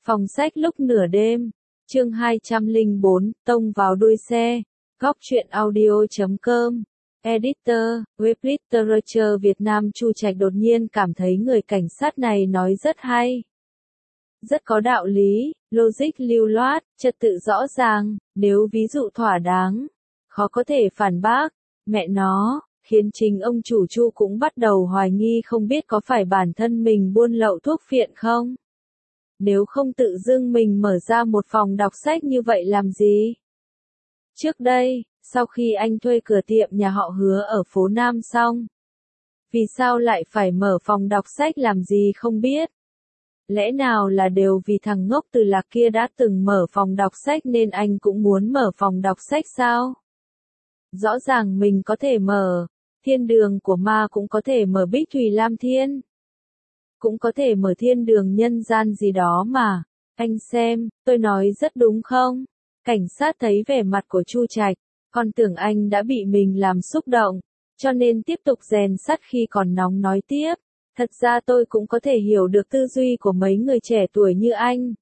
Phòng sách lúc nửa đêm, chương 204, tông vào đuôi xe, góc truyện audio.com, editor, web literature Việt Nam Chu Trạch đột nhiên cảm thấy người cảnh sát này nói rất hay. Rất có đạo lý, logic lưu loát, trật tự rõ ràng, nếu ví dụ thỏa đáng, khó có thể phản bác, mẹ nó, khiến chính ông chủ Chu cũng bắt đầu hoài nghi không biết có phải bản thân mình buôn lậu thuốc phiện không. Nếu không tự dưng mình mở ra một phòng đọc sách như vậy làm gì? Trước đây, sau khi anh thuê cửa tiệm nhà họ Hứa ở phố Nam xong, vì sao lại phải mở phòng đọc sách làm gì không biết? Lẽ nào là đều vì thằng ngốc Từ Lạc kia đã từng mở phòng đọc sách nên anh cũng muốn mở phòng đọc sách sao? Rõ ràng mình có thể mở, Thiên Đường của Ma cũng có thể mở Bích Thủy Lam Thiên. Cũng có thể mở Thiên Đường Nhân Gian gì đó mà. Anh xem, tôi nói rất đúng không? Cảnh sát thấy vẻ mặt của Chu Trạch, còn tưởng anh đã bị mình làm xúc động, cho nên tiếp tục rèn sắt khi còn nóng nói tiếp. Thật ra tôi cũng có thể hiểu được tư duy của mấy người trẻ tuổi như anh.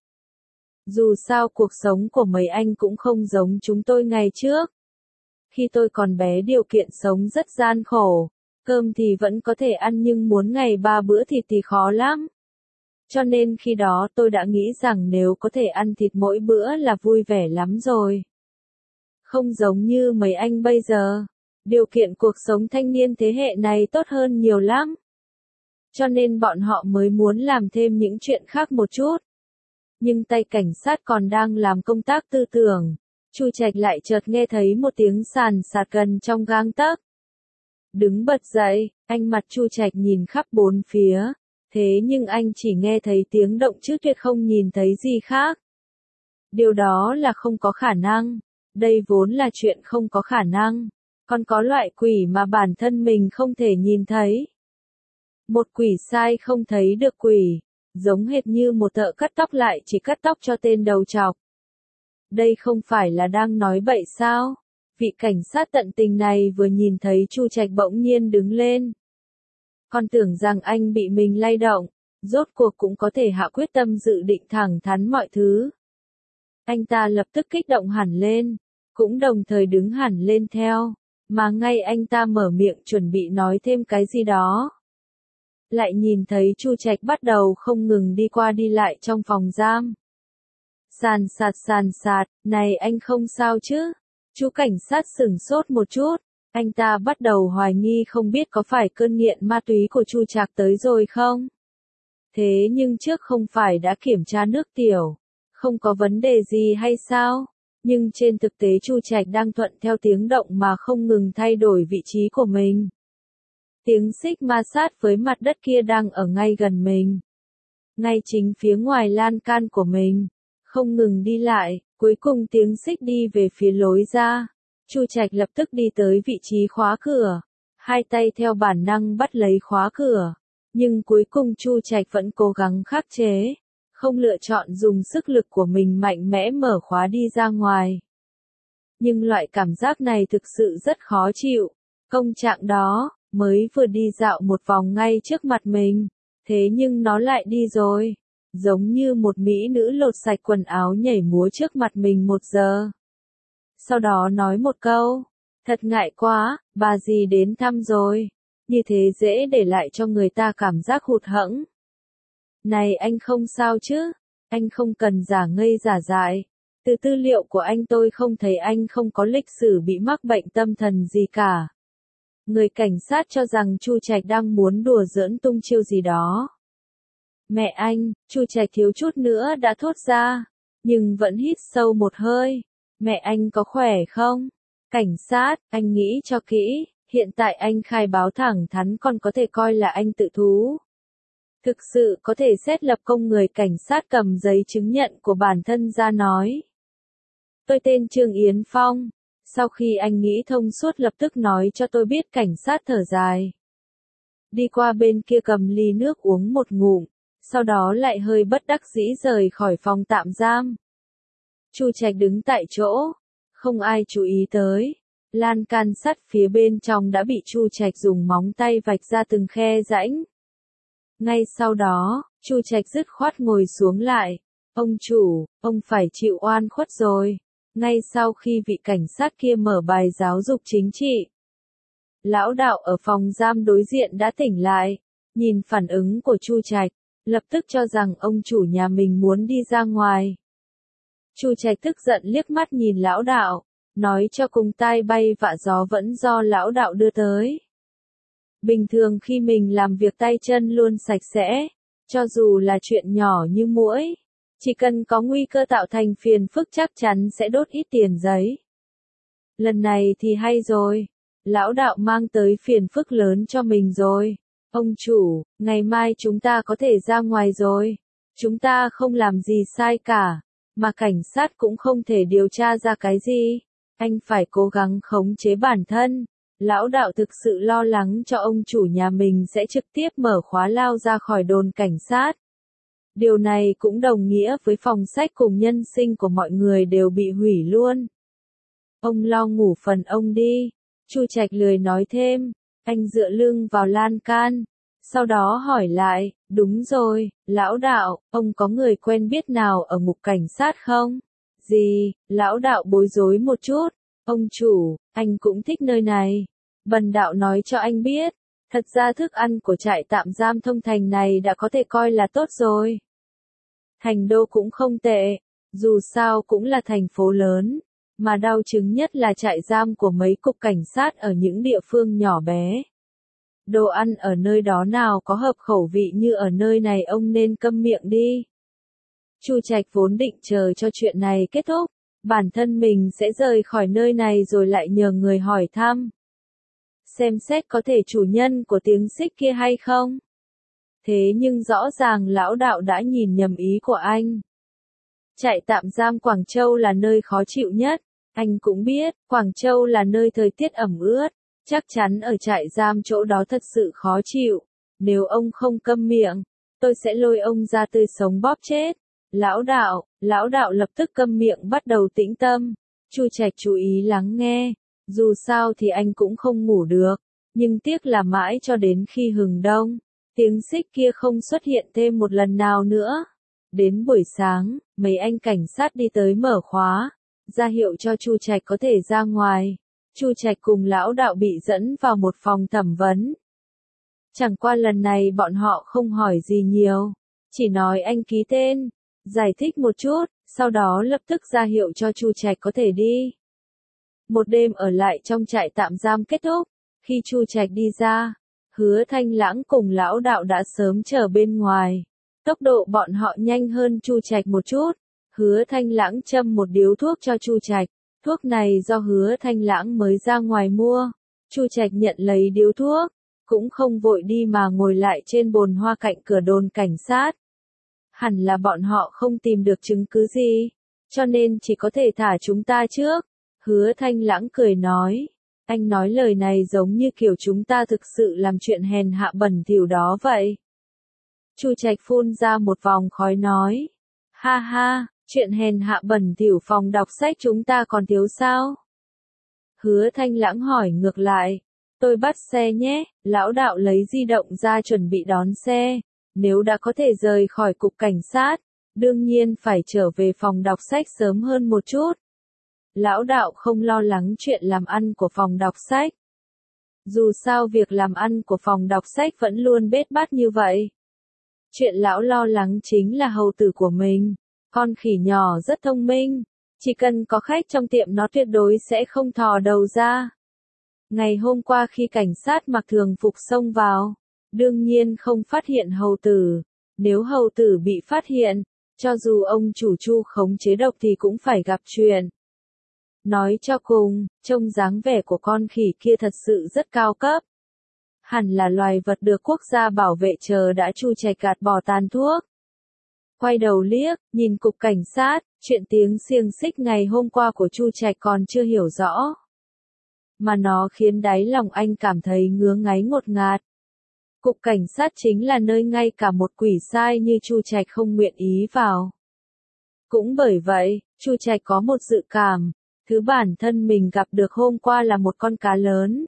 Dù sao cuộc sống của mấy anh cũng không giống chúng tôi ngày trước. Khi tôi còn bé điều kiện sống rất gian khổ, cơm thì vẫn có thể ăn nhưng muốn ngày 3 bữa thịt thì khó lắm. Cho nên khi đó tôi đã nghĩ rằng nếu có thể ăn thịt mỗi bữa là vui vẻ lắm rồi. Không giống như mấy anh bây giờ, điều kiện cuộc sống thanh niên thế hệ này tốt hơn nhiều lắm. Cho nên bọn họ mới muốn làm thêm những chuyện khác một chút. Nhưng tay cảnh sát còn đang làm công tác tư tưởng, Chu Trạch lại chợt nghe thấy một tiếng sàn sạt gần trong gang tấc. Đứng bật dậy, anh mặt Chu Trạch nhìn khắp bốn phía, thế nhưng anh chỉ nghe thấy tiếng động chứ tuyệt không nhìn thấy gì khác. Điều đó là không có khả năng, đây vốn là chuyện không có khả năng, còn có loại quỷ mà bản thân mình không thể nhìn thấy. Một quỷ sai không thấy được quỷ, giống hệt như một thợ cắt tóc lại chỉ cắt tóc cho tên đầu trọc. Đây không phải là đang nói bậy sao? Vị cảnh sát tận tình này vừa nhìn thấy Chu Trạch bỗng nhiên đứng lên. Còn tưởng rằng anh bị mình lay động, rốt cuộc cũng có thể hạ quyết tâm dự định thẳng thắn mọi thứ. Anh ta lập tức kích động hẳn lên, cũng đồng thời đứng hẳn lên theo, mà ngay anh ta mở miệng chuẩn bị nói thêm cái gì đó. Lại nhìn thấy Chu Trạch bắt đầu không ngừng đi qua đi lại trong phòng giam. Sàn sạt, này anh không sao chứ? Chú cảnh sát sửng sốt một chút, anh ta bắt đầu hoài nghi không biết có phải cơn nghiện ma túy của Chu Trạch tới rồi không? Thế nhưng trước không phải đã kiểm tra nước tiểu, không có vấn đề gì hay sao? Nhưng trên thực tế Chu Trạch đang thuận theo tiếng động mà không ngừng thay đổi vị trí của mình. Tiếng xích ma sát với mặt đất kia đang ở ngay gần mình. Ngay chính phía ngoài lan can của mình. Không ngừng đi lại, cuối cùng tiếng xích đi về phía lối ra. Chu Trạch lập tức đi tới vị trí khóa cửa. Hai tay theo bản năng bắt lấy khóa cửa. Nhưng cuối cùng Chu Trạch vẫn cố gắng khắc chế. Không lựa chọn dùng sức lực của mình mạnh mẽ mở khóa đi ra ngoài. Nhưng loại cảm giác này thực sự rất khó chịu. Công trạng đó, mới vừa đi dạo một vòng ngay trước mặt mình. Thế nhưng nó lại đi rồi. Giống như một mỹ nữ lột sạch quần áo nhảy múa trước mặt mình 1 giờ. Sau đó nói một câu, thật ngại quá, bà dì đến thăm rồi. Như thế dễ để lại cho người ta cảm giác hụt hẫng. Này anh không sao chứ, anh không cần giả ngây giả dại. Từ tư liệu của anh tôi không thấy anh không có lịch sử bị mắc bệnh tâm thần gì cả. Người cảnh sát cho rằng Chu Trạch đang muốn đùa giỡn tung chiêu gì đó. Mẹ anh, Chu Trạch thiếu chút nữa đã thốt ra, nhưng vẫn hít sâu một hơi. Mẹ anh có khỏe không? Cảnh sát, anh nghĩ cho kỹ, hiện tại anh khai báo thẳng thắn còn có thể coi là anh tự thú. Thực sự có thể xét lập công người cảnh sát cầm giấy chứng nhận của bản thân ra nói. Tôi tên Trương Yến Phong. Sau khi anh nghĩ thông suốt lập tức nói cho tôi biết cảnh sát thở dài. Đi qua bên kia cầm ly nước uống một ngụm. Sau đó lại hơi bất đắc dĩ rời khỏi phòng tạm giam. Chu Trạch đứng tại chỗ, không ai chú ý tới. Lan can sắt phía bên trong đã bị Chu Trạch dùng móng tay vạch ra từng khe rãnh. Ngay sau đó, Chu Trạch dứt khoát ngồi xuống lại, Ông chủ, ông phải chịu oan khuất rồi. Ngay sau khi vị cảnh sát kia mở bài giáo dục chính trị, lão đạo ở phòng giam đối diện đã tỉnh lại, nhìn phản ứng của Chu Trạch, lập tức cho rằng ông chủ nhà mình muốn đi ra ngoài. Chu Trạch tức giận liếc mắt nhìn lão đạo, nói cho cùng tai bay vạ gió vẫn do lão đạo đưa tới. Bình thường khi mình làm việc tay chân luôn sạch sẽ, cho dù là chuyện nhỏ như muỗi, chỉ cần có nguy cơ tạo thành phiền phức chắc chắn sẽ đốt ít tiền giấy. Lần này thì hay rồi, lão đạo mang tới phiền phức lớn cho mình rồi. Ông chủ, ngày mai chúng ta có thể ra ngoài rồi. Chúng ta không làm gì sai cả, mà cảnh sát cũng không thể điều tra ra cái gì. Anh phải cố gắng khống chế bản thân. Lão đạo thực sự lo lắng cho ông chủ nhà mình sẽ trực tiếp mở khóa lao ra khỏi đồn cảnh sát. Điều này cũng đồng nghĩa với phòng sách cùng nhân sinh của mọi người đều bị hủy luôn. Ông lo ngủ phần ông đi. Chu Trạch lười nói thêm, anh dựa lưng vào lan can. Sau đó hỏi lại, đúng rồi, lão đạo, ông có người quen biết nào ở mục cảnh sát không? Gì, lão đạo bối rối một chút. Ông chủ, anh cũng thích nơi này. Bần đạo nói cho anh biết, thật ra thức ăn của trại tạm giam Thông Thành này đã có thể coi là tốt rồi. Thành đô cũng không tệ, dù sao cũng là thành phố lớn, mà đau chứng nhất là trại giam của mấy cục cảnh sát ở những địa phương nhỏ bé. Đồ ăn ở nơi đó nào có hợp khẩu vị như ở nơi này, ông nên câm miệng đi. Chu Trạch vốn định chờ cho chuyện này kết thúc, bản thân mình sẽ rời khỏi nơi này rồi lại nhờ người hỏi thăm. Xem xét có thể chủ nhân của tiếng xích kia hay không. Thế nhưng rõ ràng lão đạo đã nhìn nhầm ý của anh. Trại tạm giam Quảng Châu là nơi khó chịu nhất. Anh cũng biết, Quảng Châu là nơi thời tiết ẩm ướt. Chắc chắn ở trại giam chỗ đó thật sự khó chịu. Nếu ông không câm miệng, tôi sẽ lôi ông ra tươi sống bóp chết. Lão đạo lập tức câm miệng bắt đầu tĩnh tâm. Chu Trạch chú ý lắng nghe. Dù sao thì anh cũng không ngủ được. Nhưng tiếc là mãi cho đến khi hừng đông, tiếng xích kia không xuất hiện thêm một lần nào nữa. Đến buổi sáng, mấy anh cảnh sát đi tới mở khóa, ra hiệu cho Chu Trạch có thể ra ngoài. Chu Trạch cùng lão đạo bị dẫn vào một phòng thẩm vấn. Chẳng qua lần này bọn họ không hỏi gì nhiều, chỉ nói anh ký tên, giải thích một chút, sau đó lập tức ra hiệu cho Chu Trạch có thể đi. Một đêm ở lại trong trại tạm giam kết thúc, khi Chu Trạch đi ra, Hứa Thanh Lãng cùng lão đạo đã sớm chờ bên ngoài. Tốc độ bọn họ nhanh hơn Chu Trạch một chút. Hứa Thanh Lãng châm một điếu thuốc cho Chu Trạch. Thuốc này do Hứa Thanh Lãng mới ra ngoài mua. Chu Trạch nhận lấy điếu thuốc, cũng không vội đi mà ngồi lại trên bồn hoa cạnh cửa đồn cảnh sát. Hẳn là bọn họ không tìm được chứng cứ gì, cho nên chỉ có thể thả chúng ta trước. Hứa Thanh Lãng cười nói. Anh nói lời này giống như kiểu chúng ta thực sự làm chuyện hèn hạ bẩn thỉu đó vậy. Chu Trạch phun ra một vòng khói nói. Ha ha, chuyện hèn hạ bẩn thỉu phòng đọc sách chúng ta còn thiếu sao? Hứa Thanh Lãng hỏi ngược lại. Tôi bắt xe nhé, lão đạo lấy di động ra chuẩn bị đón xe. Nếu đã có thể rời khỏi cục cảnh sát, đương nhiên phải trở về phòng đọc sách sớm hơn một chút. Lão đạo không lo lắng chuyện làm ăn của phòng đọc sách. Dù sao việc làm ăn của phòng đọc sách vẫn luôn bết bát như vậy. Chuyện lão lo lắng chính là hầu tử của mình. Con khỉ nhỏ rất thông minh. Chỉ cần có khách trong tiệm nó tuyệt đối sẽ không thò đầu ra. Ngày hôm qua khi cảnh sát mặc thường phục xông vào, đương nhiên không phát hiện hầu tử. Nếu hầu tử bị phát hiện, cho dù ông chủ Chu khống chế độc thì cũng phải gặp chuyện. Nói cho cùng, trông dáng vẻ của con khỉ kia thật sự rất cao cấp. Hẳn là loài vật được quốc gia bảo vệ chờ đã. Chu Trạch gạt bỏ tàn thuốc. Quay đầu liếc, nhìn cục cảnh sát, chuyện tiếng xiềng xích ngày hôm qua của Chu Trạch còn chưa hiểu rõ. Mà nó khiến đáy lòng anh cảm thấy ngứa ngáy ngột ngạt. Cục cảnh sát chính là nơi ngay cả một quỷ sai như Chu Trạch không nguyện ý vào. Cũng bởi vậy, Chu Trạch có một dự cảm. Thứ bản thân mình gặp được hôm qua là một con cá lớn.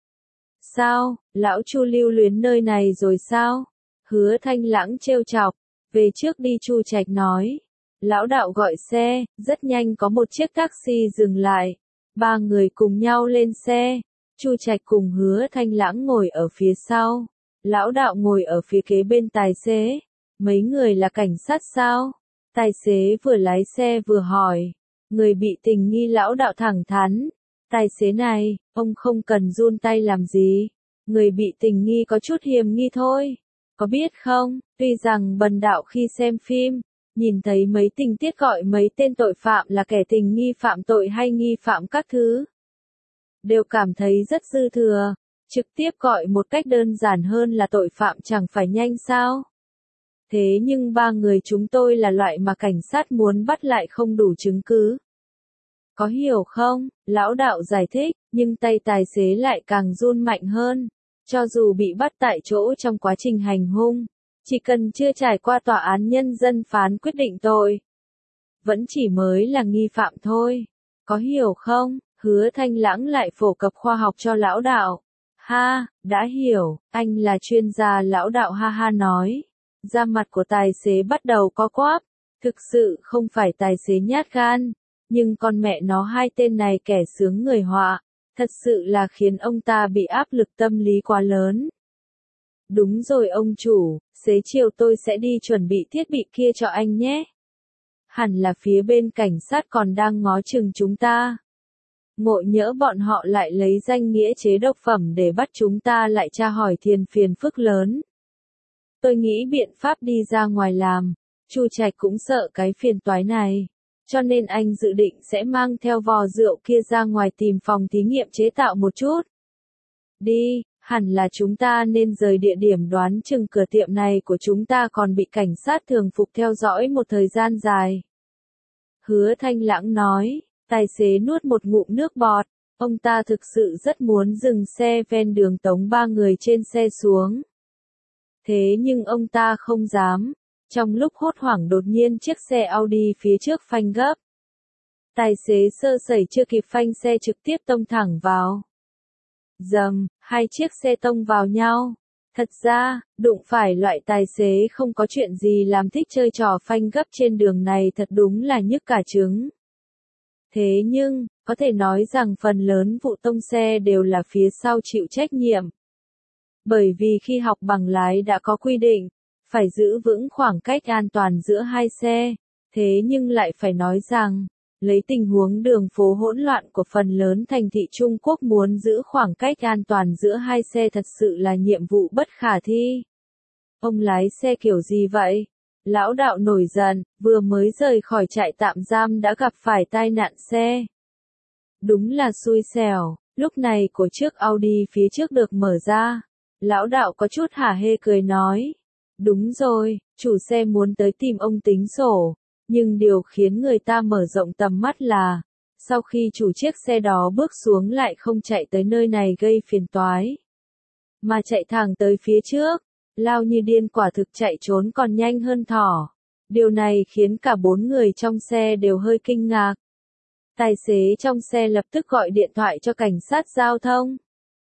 Sao, lão Chu lưu luyến nơi này rồi sao? Hứa Thanh Lãng trêu chọc. Về trước đi, Chu Trạch nói. Lão đạo gọi xe, rất nhanh có một chiếc taxi dừng lại. Ba người cùng nhau lên xe. Chu Trạch cùng Hứa Thanh Lãng ngồi ở phía sau. Lão đạo ngồi ở phía kế bên tài xế. Mấy người là cảnh sát sao? Tài xế vừa lái xe vừa hỏi. Người bị tình nghi lão đạo thẳng thắn. Tài xế này, ông không cần run tay làm gì. Người bị tình nghi có chút hiềm nghi thôi. Có biết không, tuy rằng bần đạo khi xem phim, nhìn thấy mấy tình tiết gọi mấy tên tội phạm là kẻ tình nghi phạm tội hay nghi phạm các thứ. Đều cảm thấy rất dư thừa. Trực tiếp gọi một cách đơn giản hơn là tội phạm chẳng phải nhanh sao? Thế nhưng ba người chúng tôi là loại mà cảnh sát muốn bắt lại không đủ chứng cứ. Có hiểu không? Lão đạo giải thích, nhưng tay tài xế lại càng run mạnh hơn. Cho dù bị bắt tại chỗ trong quá trình hành hung, chỉ cần chưa trải qua tòa án nhân dân phán quyết định tội, vẫn chỉ mới là nghi phạm thôi. Có hiểu không? Hứa Thanh Lãng lại phổ cập khoa học cho lão đạo. Ha, đã hiểu, anh là chuyên gia, lão đạo ha ha nói. Da mặt của tài xế bắt đầu co quắp. Thực sự không phải tài xế nhát gan, nhưng con mẹ nó hai tên này kẻ sướng người họa. Thật sự là khiến ông ta bị áp lực tâm lý quá lớn. Đúng rồi ông chủ, xế chiều tôi sẽ đi chuẩn bị thiết bị kia cho anh nhé. Hẳn là phía bên cảnh sát còn đang ngó chừng chúng ta. Ngộ nhỡ bọn họ lại lấy danh nghĩa chế độc phẩm để bắt chúng ta lại tra hỏi thiền phiền phức lớn. Tôi nghĩ biện pháp đi ra ngoài làm. Chu Trạch cũng sợ cái phiền toái này. Cho nên anh dự định sẽ mang theo vò rượu kia ra ngoài tìm phòng thí nghiệm chế tạo một chút. Đi, hẳn là chúng ta nên rời địa điểm, đoán chừng cửa tiệm này của chúng ta còn bị cảnh sát thường phục theo dõi một thời gian dài. Hứa Thanh Lãng nói, tài xế nuốt một ngụm nước bọt, ông ta thực sự rất muốn dừng xe ven đường tống ba người trên xe xuống. Thế nhưng ông ta không dám. Trong lúc hốt hoảng đột nhiên chiếc xe Audi phía trước phanh gấp. Tài xế sơ sẩy chưa kịp phanh, xe trực tiếp tông thẳng vào. Dầm, hai chiếc xe tông vào nhau. Thật ra, đụng phải loại tài xế không có chuyện gì làm thích chơi trò phanh gấp trên đường này thật đúng là nhức cả trứng. Thế nhưng, có thể nói rằng phần lớn vụ tông xe đều là phía sau chịu trách nhiệm. Bởi vì khi học bằng lái đã có quy định, phải giữ vững khoảng cách an toàn giữa hai xe. Thế nhưng lại phải nói rằng, lấy tình huống đường phố hỗn loạn của phần lớn thành thị Trung Quốc, muốn giữ khoảng cách an toàn giữa hai xe thật sự là nhiệm vụ bất khả thi. Ông lái xe kiểu gì vậy? Lão đạo nổi giận, vừa mới rời khỏi trại tạm giam đã gặp phải tai nạn xe. Đúng là xui xẻo, lúc này của chiếc Audi phía trước được mở ra. Lão đạo có chút hả hê cười nói. Đúng rồi, chủ xe muốn tới tìm ông tính sổ. Nhưng điều khiến người ta mở rộng tầm mắt là, sau khi chủ chiếc xe đó bước xuống lại không chạy tới nơi này gây phiền toái, mà chạy thẳng tới phía trước, lao như điên, quả thực chạy trốn còn nhanh hơn thỏ. Điều này khiến cả bốn người trong xe đều hơi kinh ngạc. Tài xế trong xe lập tức gọi điện thoại cho cảnh sát giao thông.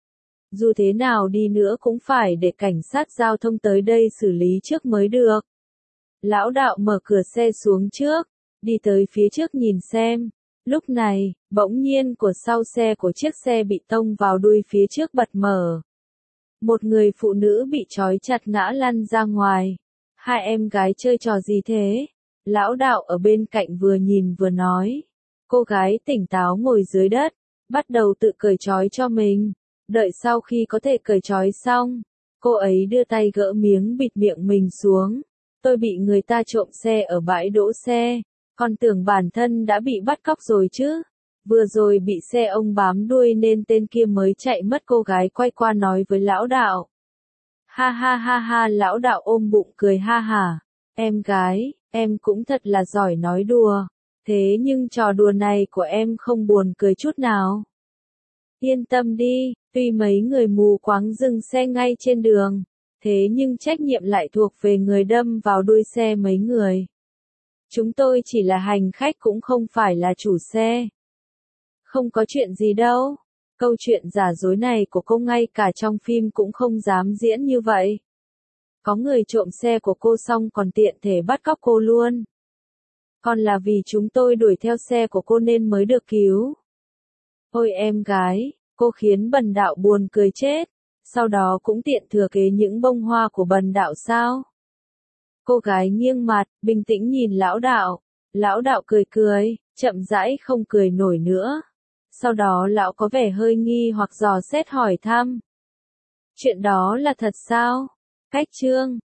Dù thế nào đi nữa cũng phải để cảnh sát giao thông tới đây xử lý trước mới được. Lão đạo mở cửa xe xuống trước, đi tới phía trước nhìn xem. Lúc này, bỗng nhiên của sau xe của chiếc xe bị tông vào đuôi phía trước bật mở. Một người phụ nữ bị trói chặt ngã lăn ra ngoài. Hai em gái chơi trò gì thế? Lão đạo ở bên cạnh vừa nhìn vừa nói. Cô gái tỉnh táo ngồi dưới đất, bắt đầu tự cởi trói cho mình. Đợi sau khi có thể cởi trói xong, cô ấy đưa tay gỡ miếng bịt miệng mình xuống. Tôi bị người ta trộm xe ở bãi đỗ xe, còn tưởng bản thân đã bị bắt cóc rồi chứ. Vừa rồi bị xe ông bám đuôi nên tên kia mới chạy mất, cô gái quay qua nói với lão đạo. Ha ha ha ha, lão đạo ôm bụng cười ha hả. Em gái, em cũng thật là giỏi nói đùa. Thế nhưng trò đùa này của em không buồn cười chút nào. Yên tâm đi, tuy mấy người mù quáng dừng xe ngay trên đường, thế nhưng trách nhiệm lại thuộc về người đâm vào đuôi xe mấy người. Chúng tôi chỉ là hành khách cũng không phải là chủ xe. Không có chuyện gì đâu. Câu chuyện giả dối này của cô ngay cả trong phim cũng không dám diễn như vậy. Có người trộm xe của cô xong còn tiện thể bắt cóc cô luôn. Còn là vì chúng tôi đuổi theo xe của cô nên mới được cứu. Ôi em gái, cô khiến Bần Đạo buồn cười chết. Sau đó cũng tiện thừa kế những bông hoa của Bần Đạo sao? Cô gái nghiêng mặt, bình tĩnh nhìn lão đạo. Lão đạo cười cười, chậm rãi không cười nổi nữa. Sau đó lão có vẻ hơi nghi hoặc dò xét hỏi thăm. Chuyện đó là thật sao? Cách chương